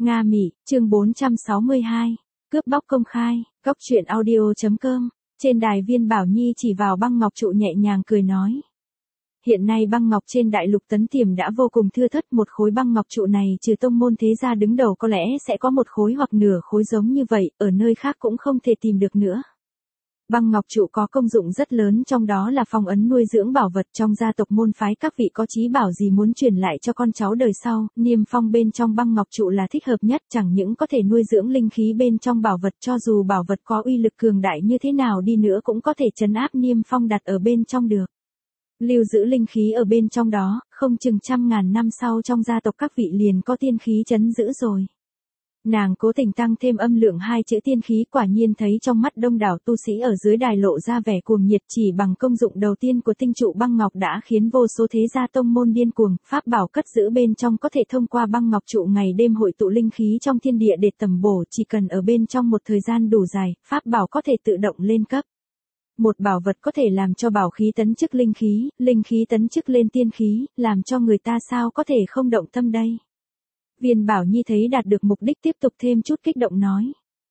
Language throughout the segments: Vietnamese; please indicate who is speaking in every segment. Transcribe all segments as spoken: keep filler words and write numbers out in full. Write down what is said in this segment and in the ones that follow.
Speaker 1: Nga Mỹ, chương bốn trăm sáu mươi hai. Cướp bóc công khai, góc truyện audio.com. Trên đài Viên Bảo Nhi chỉ vào băng ngọc trụ nhẹ nhàng cười nói. Hiện nay băng ngọc trên đại lục Tấn Tiềm đã vô cùng thưa thớt, một khối băng ngọc trụ này trừ tông môn thế gia đứng đầu có lẽ sẽ có một khối hoặc nửa khối giống như vậy, ở nơi khác cũng không thể tìm được nữa. Băng ngọc trụ có công dụng rất lớn, trong đó là phong ấn nuôi dưỡng bảo vật trong gia tộc môn phái, các vị có chí bảo gì muốn truyền lại cho con cháu đời sau, niêm phong bên trong băng ngọc trụ là thích hợp nhất, chẳng những có thể nuôi dưỡng linh khí bên trong bảo vật, cho dù bảo vật có uy lực cường đại như thế nào đi nữa cũng có thể trấn áp niêm phong đặt ở bên trong được. Lưu giữ linh khí ở bên trong đó, không chừng trăm ngàn năm sau trong gia tộc các vị liền có tiên khí trấn giữ rồi. Nàng cố tình tăng thêm âm lượng hai chữ tiên khí, quả nhiên thấy trong mắt đông đảo tu sĩ ở dưới đài lộ ra vẻ cuồng nhiệt, chỉ bằng công dụng đầu tiên của tinh trụ băng ngọc đã khiến vô số thế gia tông môn điên cuồng, pháp bảo cất giữ bên trong có thể thông qua băng ngọc trụ ngày đêm hội tụ linh khí trong thiên địa để tầm bổ, chỉ cần ở bên trong một thời gian đủ dài, pháp bảo có thể tự động lên cấp. Một bảo vật có thể làm cho bảo khí tấn chức linh khí, linh khí tấn chức lên tiên khí, làm cho người ta sao có thể không động tâm đây. Viên Bảo Nhi thấy đạt được mục đích tiếp tục thêm chút kích động nói.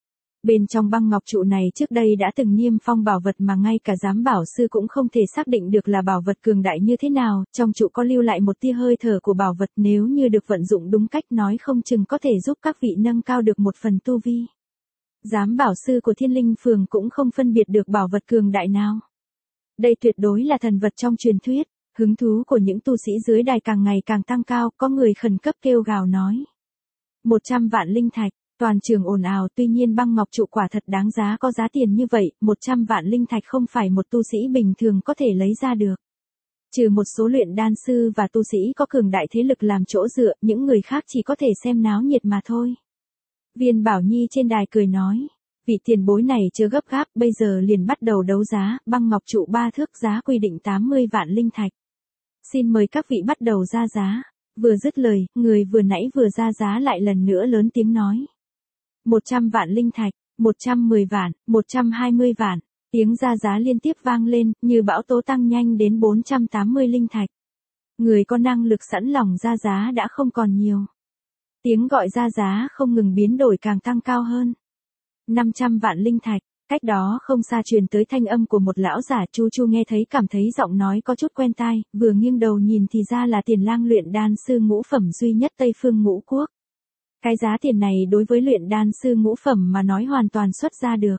Speaker 1: Bên trong băng ngọc trụ này trước đây đã từng niêm phong bảo vật mà ngay cả giám bảo sư cũng không thể xác định được là bảo vật cường đại như thế nào, trong trụ có lưu lại một tia hơi thở của bảo vật, nếu như được vận dụng đúng cách nói không chừng có thể giúp các vị nâng cao được một phần tu vi. Giám bảo sư của Thiên Linh Phường cũng không phân biệt được bảo vật cường đại nào. Đây tuyệt đối là thần vật trong truyền thuyết. Hứng thú của những tu sĩ dưới đài càng ngày càng tăng cao, có người khẩn cấp kêu gào nói. một trăm vạn linh thạch, toàn trường ồn ào, tuy nhiên băng ngọc trụ quả thật đáng giá, có giá tiền như vậy, một trăm vạn linh thạch không phải một tu sĩ bình thường có thể lấy ra được. Trừ một số luyện đan sư và tu sĩ có cường đại thế lực làm chỗ dựa, những người khác chỉ có thể xem náo nhiệt mà thôi. Viên Bảo Nhi trên đài cười nói. Vị tiền bối này chưa gấp gáp, bây giờ liền bắt đầu đấu giá, băng ngọc trụ ba thước giá quy định tám mươi vạn linh thạch. Xin mời các vị bắt đầu ra giá. Vừa dứt lời, người vừa nãy vừa ra giá lại lần nữa lớn tiếng nói. một trăm vạn linh thạch, một trăm mười vạn, một trăm hai mươi vạn. Tiếng ra giá liên tiếp vang lên, như bão tố tăng nhanh đến bốn trăm tám mươi linh thạch. Người có năng lực sẵn lòng ra giá đã không còn nhiều. Tiếng gọi ra giá không ngừng biến đổi, càng tăng cao hơn. năm trăm vạn linh thạch. Cách đó không xa truyền tới thanh âm của một lão giả. Chu Chu nghe thấy cảm thấy giọng nói có chút quen tai, vừa nghiêng đầu nhìn thì ra là Tiền Lang luyện đan sư ngũ phẩm duy nhất Tây Phương Ngũ Quốc. Cái giá tiền này đối với luyện đan sư ngũ phẩm mà nói hoàn toàn xuất ra được.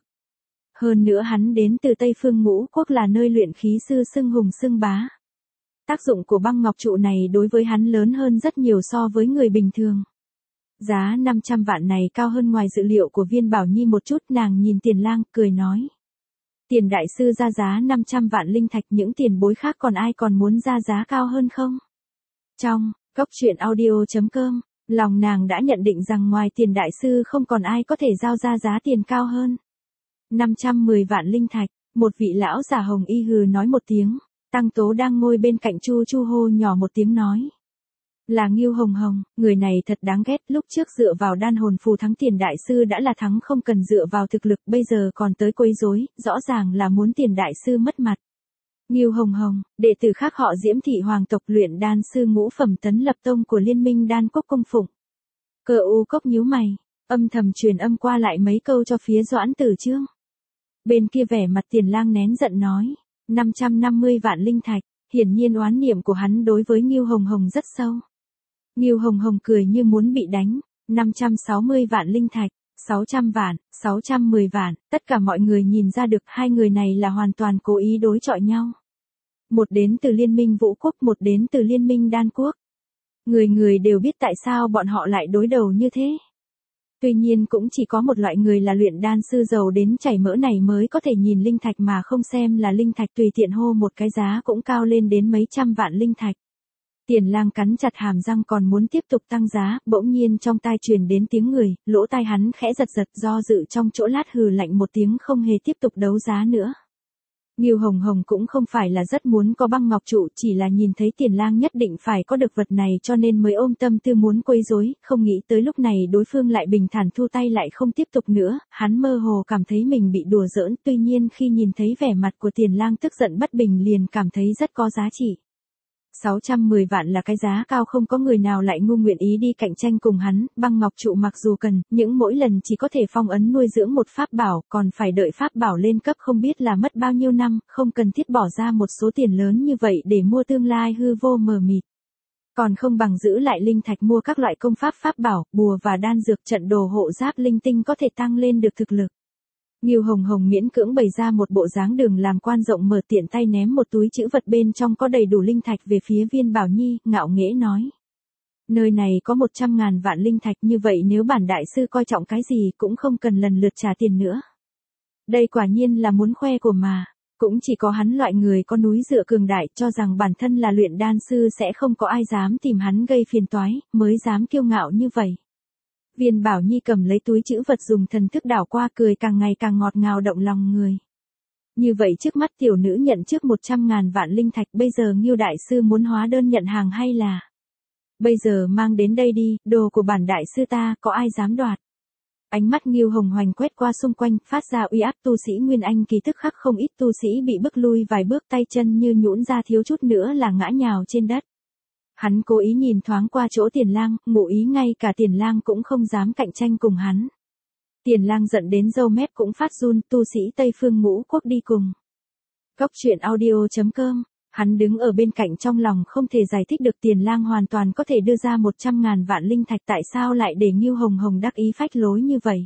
Speaker 1: Hơn nữa hắn đến từ Tây Phương Ngũ Quốc là nơi luyện khí sư xưng hùng xưng bá. Tác dụng của băng ngọc trụ này đối với hắn lớn hơn rất nhiều so với người bình thường. Giá năm trăm vạn này cao hơn ngoài dự liệu của Viên Bảo Nhi một chút, nàng nhìn Tiền Lang, cười nói. Tiền đại sư ra giá năm trăm vạn linh thạch, những tiền bối khác còn ai còn muốn ra giá cao hơn không? Trong, góc truyện audio.com, lòng nàng đã nhận định rằng ngoài Tiền đại sư không còn ai có thể giao ra giá tiền cao hơn. năm trăm mười vạn linh thạch, một vị lão già hồng y hừ nói một tiếng, Tăng Tố đang ngồi bên cạnh Chu Chu hô nhỏ một tiếng nói. Là Ngưu Hồng Hồng, người này thật đáng ghét, lúc trước dựa vào đan hồn phù thắng Tiền đại sư đã là thắng, không cần dựa vào thực lực, bây giờ còn tới quấy rối, rõ ràng là muốn Tiền đại sư mất mặt. Ngưu Hồng Hồng, đệ tử khác họ Diễm thị hoàng tộc luyện đan sư ngũ phẩm Tấn Lập Tông của Liên minh Đan Quốc cung phụng. Cờ U Cốc nhíu mày, âm thầm truyền âm qua lại mấy câu cho phía Doãn Tử Chương. Bên kia vẻ mặt Tiền Lang nén giận nói, năm trăm năm mươi vạn linh thạch, hiển nhiên oán niệm của hắn đối với Ngưu Hồng Hồng rất sâu. Ngưu Hồng Hồng cười như muốn bị đánh, năm trăm sáu mươi vạn linh thạch, sáu trăm vạn, sáu trăm mười vạn, tất cả mọi người nhìn ra được hai người này là hoàn toàn cố ý đối chọi nhau. Một đến từ Liên minh Vũ Quốc, một đến từ Liên minh Đan Quốc. Người người đều biết tại sao bọn họ lại đối đầu như thế. Tuy nhiên cũng chỉ có một loại người là luyện đan sư giàu đến chảy mỡ này mới có thể nhìn linh thạch mà không xem là linh thạch, tùy tiện hô một cái giá cũng cao lên đến mấy trăm vạn linh thạch. Tiền Lang cắn chặt hàm răng còn muốn tiếp tục tăng giá, bỗng nhiên trong tai truyền đến tiếng người, lỗ tai hắn khẽ giật giật, do dự trong chỗ lát hừ lạnh một tiếng không hề tiếp tục đấu giá nữa. Ngưu Hồng Hồng cũng không phải là rất muốn có băng ngọc trụ, chỉ là nhìn thấy Tiền Lang nhất định phải có được vật này cho nên mới ôm tâm tư muốn quấy rối, không nghĩ tới lúc này đối phương lại bình thản thu tay lại không tiếp tục nữa, hắn mơ hồ cảm thấy mình bị đùa giỡn, tuy nhiên khi nhìn thấy vẻ mặt của Tiền Lang tức giận bất bình liền cảm thấy rất có giá trị. sáu trăm mười vạn là cái giá cao, không có người nào lại ngu nguyện ý đi cạnh tranh cùng hắn, băng ngọc trụ mặc dù cần, những mỗi lần chỉ có thể phong ấn nuôi dưỡng một pháp bảo, còn phải đợi pháp bảo lên cấp không biết là mất bao nhiêu năm, không cần thiết bỏ ra một số tiền lớn như vậy để mua tương lai hư vô mờ mịt. Còn không bằng giữ lại linh thạch mua các loại công pháp pháp bảo, bùa và đan dược, trận đồ hộ giáp linh tinh có thể tăng lên được thực lực. Ngưu Hồng Hồng miễn cưỡng bày ra một bộ dáng đường làm quan rộng mở, tiện tay ném một túi trữ vật bên trong có đầy đủ linh thạch về phía Viên Bảo Nhi, ngạo nghễ nói. Nơi này có một trăm ngàn vạn linh thạch, như vậy nếu bản đại sư coi trọng cái gì cũng không cần lần lượt trả tiền nữa. Đây quả nhiên là muốn khoe của mà. Cũng chỉ có hắn loại người có núi dựa cường đại cho rằng bản thân là luyện đan sư sẽ không có ai dám tìm hắn gây phiền toái, mới dám kiêu ngạo như vậy. Viên Bảo Nhi cầm lấy túi trữ vật dùng thần thức đảo qua, cười càng ngày càng ngọt ngào động lòng người. Như vậy trước mắt tiểu nữ nhận trước một trăm ngàn vạn linh thạch, bây giờ Ngưu đại sư muốn hóa đơn nhận hàng hay là? Bây giờ mang đến đây đi, đồ của bản đại sư ta, có ai dám đoạt? Ánh mắt Ngưu Hồng Hoành quét qua xung quanh, phát ra uy áp tu sĩ Nguyên Anh kỳ, tức khắc không ít tu sĩ bị bức lui vài bước, tay chân như nhũn ra, thiếu chút nữa là ngã nhào trên đất. Hắn cố ý nhìn thoáng qua chỗ Tiền Lang, ngụ ý ngay cả Tiền Lang cũng không dám cạnh tranh cùng hắn. Tiền Lang giận đến râu mép cũng phát run, tu sĩ Tây Phương Ngũ Quốc đi cùng. Góc truyện audio chấm com. Hắn đứng ở bên cạnh trong lòng không thể giải thích được, Tiền Lang hoàn toàn có thể đưa ra một trăm ngàn vạn linh thạch, tại sao lại để Ngưu Hồng Hồng đắc ý phách lối như vậy.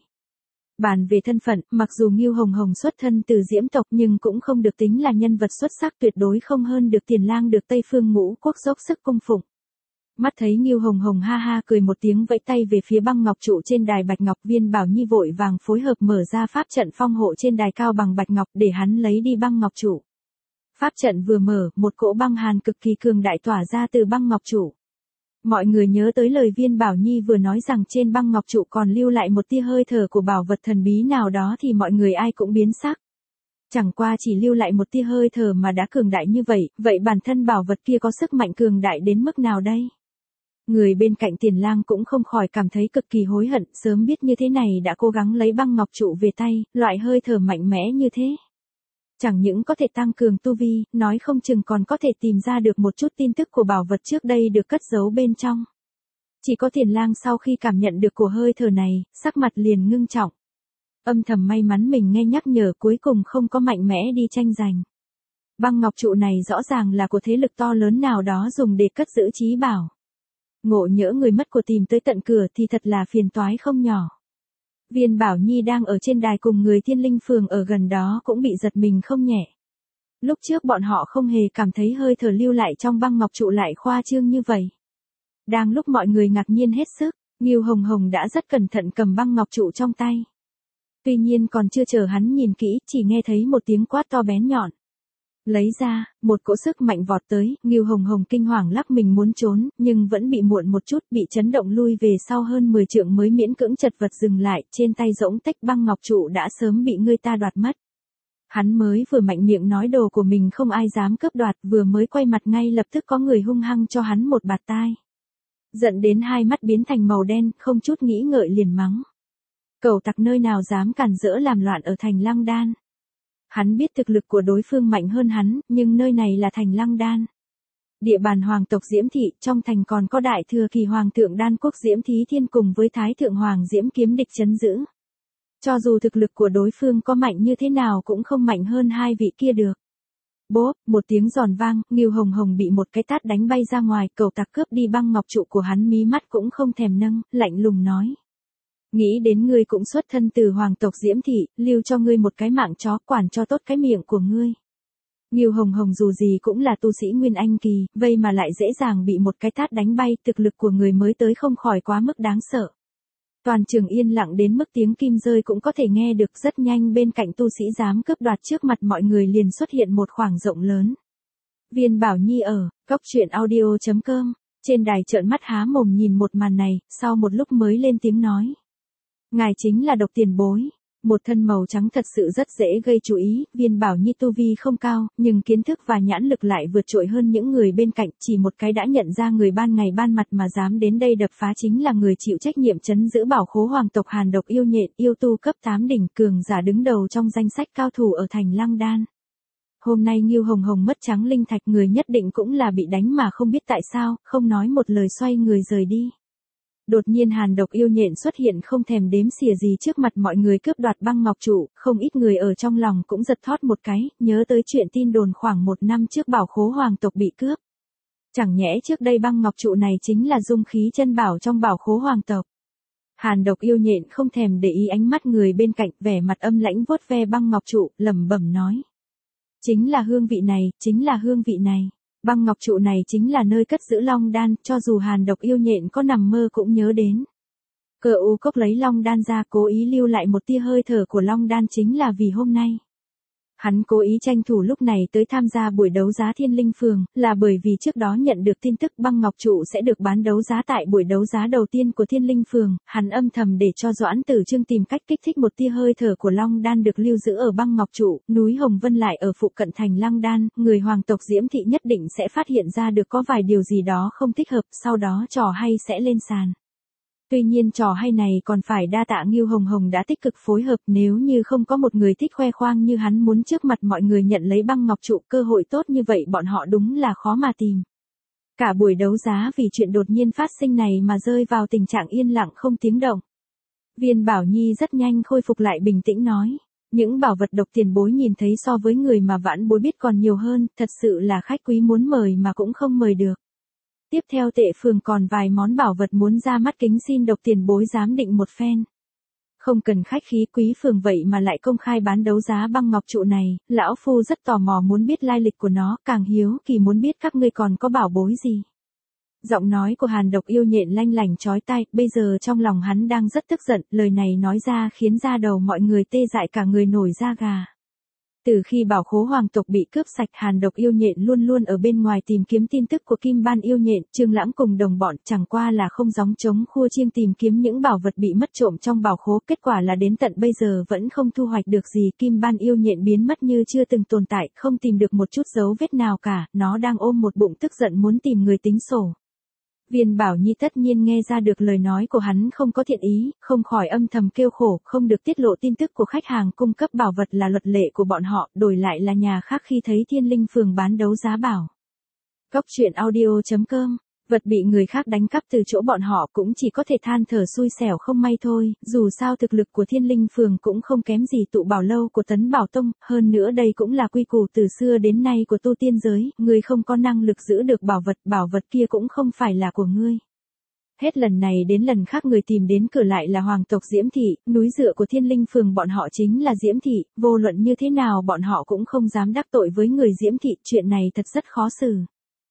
Speaker 1: Bàn về thân phận, mặc dù Ngưu Hồng Hồng xuất thân từ Diễm tộc nhưng cũng không được tính là nhân vật xuất sắc, tuyệt đối không hơn được Tiền Lang được Tây Phương Ngũ Quốc dốc sức cung phụng. Mắt thấy Ngưu Hồng Hồng ha ha cười một tiếng, vẫy tay về phía băng ngọc trụ trên đài bạch ngọc, Viên Bảo Nhi vội vàng phối hợp mở ra pháp trận phong hộ trên đài cao bằng bạch ngọc để hắn lấy đi băng ngọc trụ. Pháp trận vừa mở, một cỗ băng hàn cực kỳ cường đại tỏa ra từ băng ngọc trụ. Mọi người nhớ tới lời Viên Bảo Nhi vừa nói rằng trên băng ngọc trụ còn lưu lại một tia hơi thở của bảo vật thần bí nào đó thì mọi người ai cũng biến sắc. Chẳng qua chỉ lưu lại một tia hơi thở mà đã cường đại như vậy, vậy bản thân bảo vật kia có sức mạnh cường đại đến mức nào đây? Người bên cạnh Tiền Lang cũng không khỏi cảm thấy cực kỳ hối hận, sớm biết như thế này đã cố gắng lấy băng ngọc trụ về tay, loại hơi thở mạnh mẽ như thế. Chẳng những có thể tăng cường tu vi, nói không chừng còn có thể tìm ra được một chút tin tức của bảo vật trước đây được cất giấu bên trong. Chỉ có Tiền Lang sau khi cảm nhận được của hơi thở này, sắc mặt liền ngưng trọng. Âm thầm may mắn mình nghe nhắc nhở, cuối cùng không có mạnh mẽ đi tranh giành. Băng ngọc trụ này rõ ràng là của thế lực to lớn nào đó dùng để cất giữ trí bảo. Ngộ nhỡ người mất của tìm tới tận cửa thì thật là phiền toái không nhỏ. Viên Bảo Nhi đang ở trên đài cùng người Thiên Linh Phường ở gần đó cũng bị giật mình không nhẹ. Lúc trước bọn họ không hề cảm thấy hơi thở lưu lại trong băng ngọc trụ lại khoa trương như vậy. Đang lúc mọi người ngạc nhiên hết sức, Ngưu Hồng Hồng đã rất cẩn thận cầm băng ngọc trụ trong tay. Tuy nhiên còn chưa chờ hắn nhìn kỹ, chỉ nghe thấy một tiếng quát to bén nhọn. Lấy ra, một cỗ sức mạnh vọt tới, Ngưu Hồng Hồng kinh hoàng lắc mình muốn trốn, nhưng vẫn bị muộn một chút, bị chấn động lui về sau hơn mười trượng mới miễn cưỡng chật vật dừng lại, trên tay rỗng tách băng ngọc trụ đã sớm bị người ta đoạt mất. Hắn mới vừa mạnh miệng nói đồ của mình không ai dám cướp đoạt, vừa mới quay mặt ngay lập tức có người hung hăng cho hắn một bạt tai. Giận đến hai mắt biến thành màu đen, không chút nghĩ ngợi liền mắng. Cẩu tặc nơi nào dám cản rỡ làm loạn ở thành Lăng Đan. Hắn biết thực lực của đối phương mạnh hơn hắn, nhưng nơi này là thành Lăng Đan. Địa bàn hoàng tộc Diễm Thị, trong thành còn có đại thừa kỳ hoàng thượng đan quốc Diễm Thí Thiên cùng với thái thượng hoàng Diễm Kiếm địch trấn giữ. Cho dù thực lực của đối phương có mạnh như thế nào cũng không mạnh hơn hai vị kia được. Bốp, một tiếng giòn vang, Ngưu Hồng Hồng bị một cái tát đánh bay ra ngoài, cẩu tặc cướp đi băng ngọc trụ của hắn, mí mắt cũng không thèm nâng, lạnh lùng nói. Nghĩ đến ngươi cũng xuất thân từ hoàng tộc Diễm Thị, lưu cho ngươi một cái mạng chó, quản cho tốt cái miệng của ngươi. Ngưu Hồng Hồng dù gì cũng là tu sĩ Nguyên Anh kỳ, vậy mà lại dễ dàng bị một cái tát đánh bay, thực lực của người mới tới không khỏi quá mức đáng sợ. Toàn trường yên lặng đến mức tiếng kim rơi cũng có thể nghe được, rất nhanh bên cạnh tu sĩ dám cướp đoạt trước mặt mọi người liền xuất hiện một khoảng rộng lớn. Viên Bảo Nhi ở, góc truyện audio chấm com, trên đài trợn mắt há mồm nhìn một màn này, sau một lúc mới lên tiếng nói. Ngài chính là Độc tiền bối. Một thân màu trắng thật sự rất dễ gây chú ý, Viên Bảo Nhi tu vi không cao, nhưng kiến thức và nhãn lực lại vượt trội hơn những người bên cạnh, chỉ một cái đã nhận ra người ban ngày ban mặt mà dám đến đây đập phá chính là người chịu trách nhiệm trấn giữ bảo khố hoàng tộc Hàn Độc yêu nhện, yêu tu cấp tám đỉnh cường giả đứng đầu trong danh sách cao thủ ở thành Lăng Đan. Hôm nay Ngưu Hồng Hồng mất trắng linh thạch, người nhất định cũng là bị đánh mà không biết tại sao, không nói một lời xoay người rời đi. Đột nhiên Hàn Độc yêu nhện xuất hiện không thèm đếm xỉa gì trước mặt mọi người cướp đoạt băng ngọc trụ, không ít người ở trong lòng cũng giật thót một cái, nhớ tới chuyện tin đồn khoảng một năm trước bảo khố hoàng tộc bị cướp. Chẳng nhẽ trước đây băng ngọc trụ này chính là dung khí chân bảo trong bảo khố hoàng tộc. Hàn Độc yêu nhện không thèm để ý ánh mắt người bên cạnh, vẻ mặt âm lãnh vuốt ve băng ngọc trụ, lẩm bẩm nói. Chính là hương vị này, chính là hương vị này. Băng ngọc trụ này chính là nơi cất giữ long đan, cho dù Hàn Độc yêu nhện có nằm mơ cũng nhớ đến. Cờ U Cốc lấy long đan ra, cố ý lưu lại một tia hơi thở của long đan chính là vì hôm nay. Hắn cố ý tranh thủ lúc này tới tham gia buổi đấu giá Thiên Linh Phường, là bởi vì trước đó nhận được tin tức băng ngọc trụ sẽ được bán đấu giá tại buổi đấu giá đầu tiên của Thiên Linh Phường, hắn âm thầm để cho Doãn Tử Trương tìm cách kích thích một tia hơi thở của long đan được lưu giữ ở băng ngọc trụ, núi Hồng Vân lại ở phụ cận thành Lăng Đan, người hoàng tộc Diễm Thị nhất định sẽ phát hiện ra được có vài điều gì đó không thích hợp, sau đó trò hay sẽ lên sàn. Tuy nhiên trò hay này còn phải đa tạ Ngưu Hồng Hồng đã tích cực phối hợp, nếu như không có một người thích khoe khoang như hắn muốn trước mặt mọi người nhận lấy băng ngọc trụ, cơ hội tốt như vậy bọn họ đúng là khó mà tìm. Cả buổi đấu giá vì chuyện đột nhiên phát sinh này mà rơi vào tình trạng yên lặng không tiếng động. Viên Bảo Nhi rất nhanh khôi phục lại bình tĩnh nói, những bảo vật độc tiền bối nhìn thấy so với người mà vãn bối biết còn nhiều hơn, thật sự là khách quý muốn mời mà cũng không mời được. Tiếp theo Tệ Phường còn vài món bảo vật muốn ra mắt kính xin độc tiền bối giám định một phen. Không cần khách khí, Quý Phường vậy mà lại công khai bán đấu giá băng ngọc trụ này, lão phu rất tò mò muốn biết lai lịch của nó, càng hiếu kỳ muốn biết các ngươi còn có bảo bối gì. Giọng nói của Hàn Độc yêu nhện lanh lảnh chói tai, bây giờ trong lòng hắn đang rất tức giận, lời này nói ra khiến da đầu mọi người tê dại cả người nổi da gà. Từ khi bảo khố hoàng tộc bị cướp sạch, Hàn Độc yêu nhện luôn luôn ở bên ngoài tìm kiếm tin tức của Kim Ban yêu nhện, Trương Lãm cùng đồng bọn chẳng qua là không gióng trống khua chiêng tìm kiếm những bảo vật bị mất trộm trong bảo khố, kết quả là đến tận bây giờ vẫn không thu hoạch được gì, Kim Ban yêu nhện biến mất như chưa từng tồn tại, không tìm được một chút dấu vết nào cả, nó đang ôm một bụng tức giận muốn tìm người tính sổ. Viên Bảo Nhi tất nhiên nghe ra được lời nói của hắn không có thiện ý, không khỏi âm thầm kêu khổ, không được tiết lộ tin tức của khách hàng cung cấp bảo vật là luật lệ của bọn họ, đổi lại là nhà khác khi thấy Thiên Linh Phường bán đấu giá bảo. Góc truyện audio chấm com, vật bị người khác đánh cắp từ chỗ bọn họ cũng chỉ có thể than thở xui xẻo không may thôi, dù sao thực lực của Thiên Linh Phường cũng không kém gì tụ bảo lâu của Tấn Bảo Tông, hơn nữa đây cũng là quy củ từ xưa đến nay của tu tiên giới, người không có năng lực giữ được bảo vật, bảo vật kia cũng không phải là của ngươi. Hết lần này đến lần khác người tìm đến cửa lại là hoàng tộc Diễm Thị, núi dựa của Thiên Linh Phường bọn họ chính là Diễm Thị, vô luận như thế nào bọn họ cũng không dám đắc tội với người Diễm Thị, chuyện này thật rất khó xử.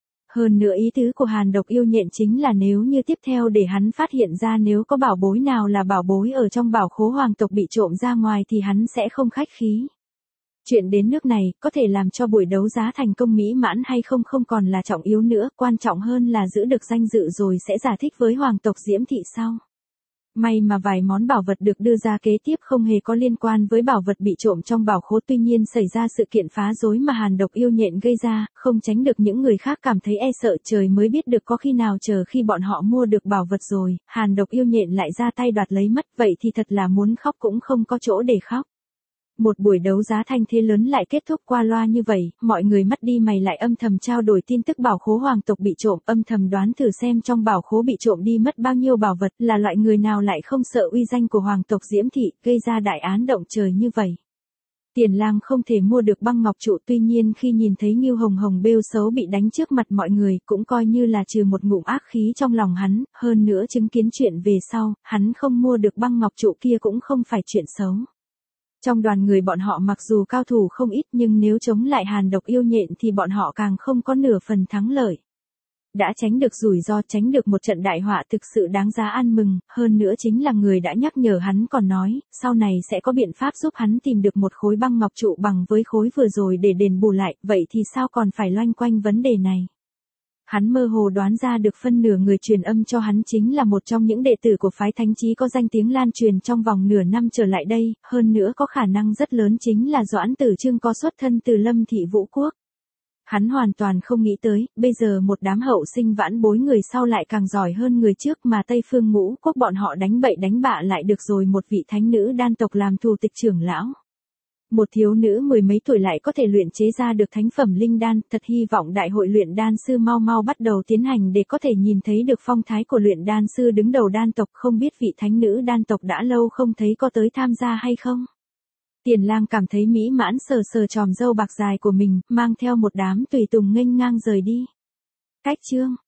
Speaker 1: Hơn nữa ý tứ của Hàn Độc yêu nhện chính là nếu như tiếp theo để hắn phát hiện ra nếu có bảo bối nào là bảo bối ở trong bảo khố hoàng tộc bị trộm ra ngoài thì hắn sẽ không khách khí. Chuyện đến nước này, có thể làm cho buổi đấu giá thành công mỹ mãn hay không không còn là trọng yếu nữa, quan trọng hơn là giữ được danh dự rồi sẽ giải thích với hoàng tộc Diễm Thị sau. May mà vài món bảo vật được đưa ra kế tiếp không hề có liên quan với bảo vật bị trộm trong bảo khố, tuy nhiên xảy ra sự kiện phá rối mà Hàn Độc yêu nhện gây ra, không tránh được những người khác cảm thấy e sợ, trời mới biết được có khi nào chờ khi bọn họ mua được bảo vật rồi, Hàn Độc yêu nhện lại ra tay đoạt lấy mất, vậy thì thật là muốn khóc cũng không có chỗ để khóc. Một buổi đấu giá thanh thế lớn lại kết thúc qua loa như vậy, mọi người mắt đi mày lại âm thầm trao đổi tin tức bảo khố hoàng tộc bị trộm, âm thầm đoán thử xem trong bảo khố bị trộm đi mất bao nhiêu bảo vật, là loại người nào lại không sợ uy danh của hoàng tộc Diễm Thị, gây ra đại án động trời như vậy. Tiền Lang không thể mua được băng ngọc trụ, tuy nhiên khi nhìn thấy Ngưu Hồng Hồng bêu xấu bị đánh trước mặt mọi người, cũng coi như là trừ một ngụm ác khí trong lòng hắn, hơn nữa chứng kiến chuyện về sau, hắn không mua được băng ngọc trụ kia cũng không phải chuyện xấu. Trong đoàn người bọn họ mặc dù cao thủ không ít nhưng nếu chống lại Hàn Độc yêu nhện thì bọn họ càng không có nửa phần thắng lợi. Đã tránh được rủi ro, tránh được một trận đại họa thực sự đáng giá ăn mừng, hơn nữa chính là người đã nhắc nhở hắn còn nói, sau này sẽ có biện pháp giúp hắn tìm được một khối băng ngọc trụ bằng với khối vừa rồi để đền bù lại, vậy thì sao còn phải loanh quanh vấn đề này. Hắn mơ hồ đoán ra được phân nửa người truyền âm cho hắn chính là một trong những đệ tử của phái Thánh Chí có danh tiếng lan truyền trong vòng nửa năm trở lại đây, hơn nữa có khả năng rất lớn chính là Doãn Tử Trương có xuất thân từ Lâm Thị Vũ Quốc. Hắn hoàn toàn không nghĩ tới, bây giờ một đám hậu sinh vãn bối người sau lại càng giỏi hơn người trước mà Tây Phương Ngũ Quốc bọn họ đánh bậy đánh bạ lại được rồi một vị thánh nữ đan tộc làm thủ tịch trưởng lão. Một thiếu nữ mười mấy tuổi lại có thể luyện chế ra được thánh phẩm linh đan, thật hy vọng đại hội luyện đan sư mau mau bắt đầu tiến hành để có thể nhìn thấy được phong thái của luyện đan sư đứng đầu đan tộc, không biết vị thánh nữ đan tộc đã lâu không thấy có tới tham gia hay không. Tiền Lang cảm thấy mỹ mãn sờ sờ chòm râu bạc dài của mình, mang theo một đám tùy tùng nghênh ngang rời đi. Cách chương